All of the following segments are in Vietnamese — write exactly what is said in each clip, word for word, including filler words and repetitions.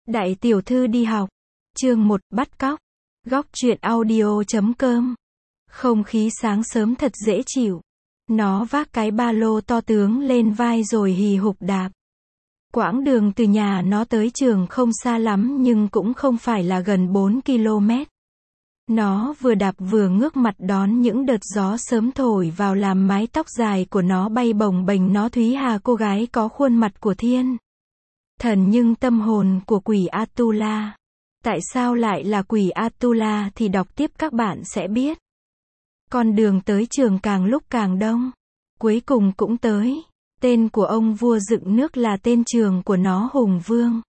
Đại tiểu thư đi học. Chương một, bắt cóc. Góc truyện audio chấm com. Không khí sáng sớm thật dễ chịu. Nó vác cái ba lô to tướng lên vai rồi hì hục đạp. Quãng đường từ nhà nó tới trường không xa lắm nhưng cũng không phải là gần bốn ki lô mét. Nó vừa đạp vừa ngước mặt đón những đợt gió sớm thổi vào làm mái tóc dài của nó bay bồng bềnh. Nó Thúy Hà, cô gái có khuôn mặt của thiên thần nhưng tâm hồn của quỷ Atula. Tại sao lại là quỷ Atula thì đọc tiếp các bạn sẽ biết. Con đường tới trường càng lúc càng đông. Cuối cùng cũng tới. Tên của ông vua dựng nước là tên trường của nó, Hùng Vương.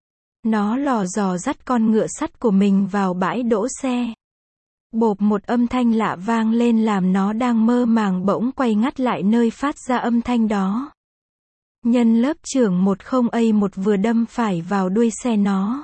Nó lò dò dắt con ngựa sắt của mình vào bãi đỗ xe. Bộp, một âm thanh lạ vang lên làm nó đang mơ màng bỗng quay ngắt lại nơi phát ra âm thanh đó. Nhân lớp trưởng một không A một vừa đâm phải vào đuôi xe nó.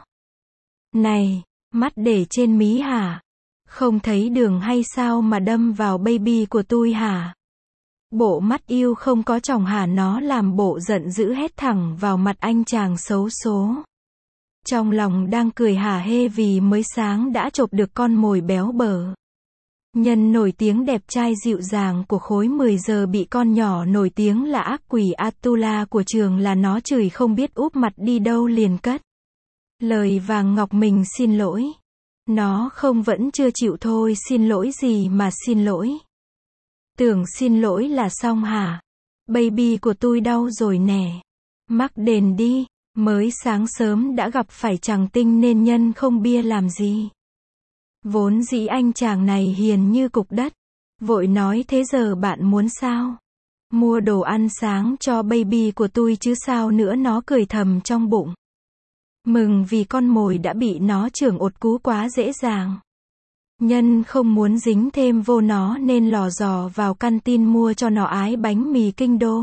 Này, mắt để trên mí hả? Không thấy đường hay sao mà đâm vào baby của tôi hả? Bộ mắt yêu không có tròng hả? Nó làm bộ giận dữ hét thẳng vào mặt anh chàng xấu số. Trong lòng đang cười hả hê vì mới sáng đã chộp được con mồi béo bở. Nhân nổi tiếng đẹp trai dịu dàng của khối mười giờ bị con nhỏ nổi tiếng là ác quỷ Atula của trường là nó chửi không biết úp mặt đi đâu liền cất lời vàng ngọc mình xin lỗi. Nó không vẫn chưa chịu thôi, xin lỗi gì mà xin lỗi. Tưởng xin lỗi là xong hả? Baby của tôi đau rồi nè. Mắc đền đi. Mới sáng sớm đã gặp phải chàng tinh nên nhân không bia làm gì. Vốn dĩ anh chàng này hiền như cục đất. Vội nói thế giờ bạn muốn sao? Mua đồ ăn sáng cho baby của tôi chứ sao nữa. Nó cười thầm trong bụng. Mừng vì con mồi đã bị nó trưởng ột cú quá dễ dàng. Nhân không muốn dính thêm vô nó nên lò dò vào căn tin mua cho nó ái bánh mì kinh đô.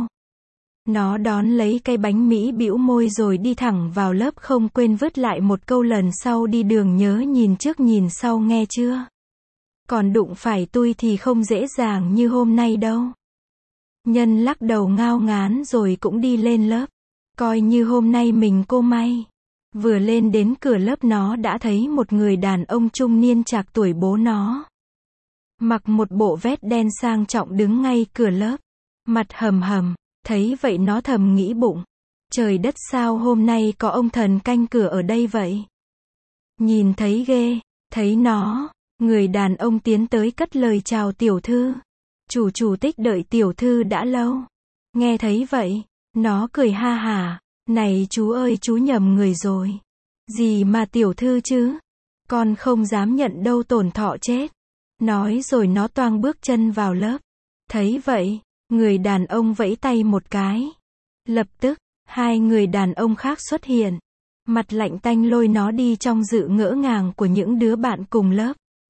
Nó đón lấy cây bánh Mỹ bĩu môi rồi đi thẳng vào lớp, không quên vứt lại một câu lần sau đi đường nhớ nhìn trước nhìn sau nghe chưa? Còn đụng phải tôi thì không dễ dàng như hôm nay đâu. Nhân lắc đầu ngao ngán rồi cũng đi lên lớp. Coi như hôm nay mình cô may. Vừa lên đến cửa lớp nó đã thấy một người đàn ông trung niên trạc tuổi bố nó. Mặc một bộ vest đen sang trọng đứng ngay cửa lớp. Mặt hầm hầm. Thấy vậy nó thầm nghĩ bụng. Trời đất, sao hôm nay có ông thần canh cửa ở đây vậy? Nhìn thấy ghê. Thấy nó, người đàn ông tiến tới cất lời chào tiểu thư. Chủ chủ tích đợi tiểu thư đã lâu. Nghe thấy vậy, nó cười ha hả. Này chú ơi, chú nhầm người rồi. Gì mà tiểu thư chứ? Con không dám nhận đâu, tổn thọ chết. Nói rồi nó toang bước chân vào lớp. Thấy vậy, người đàn ông vẫy tay một cái. Lập tức, hai người đàn ông khác xuất hiện. Mặt lạnh tanh lôi nó đi trong sự ngỡ ngàng của những đứa bạn cùng lớp.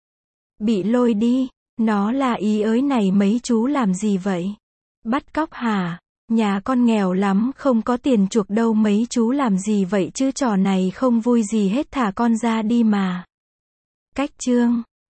Bị lôi đi, nó là ý ới này mấy chú làm gì vậy? Bắt cóc hả? Nhà con nghèo lắm không có tiền chuộc đâu, mấy chú làm gì vậy chứ, trò này không vui gì hết, thả con ra đi mà. Cách chương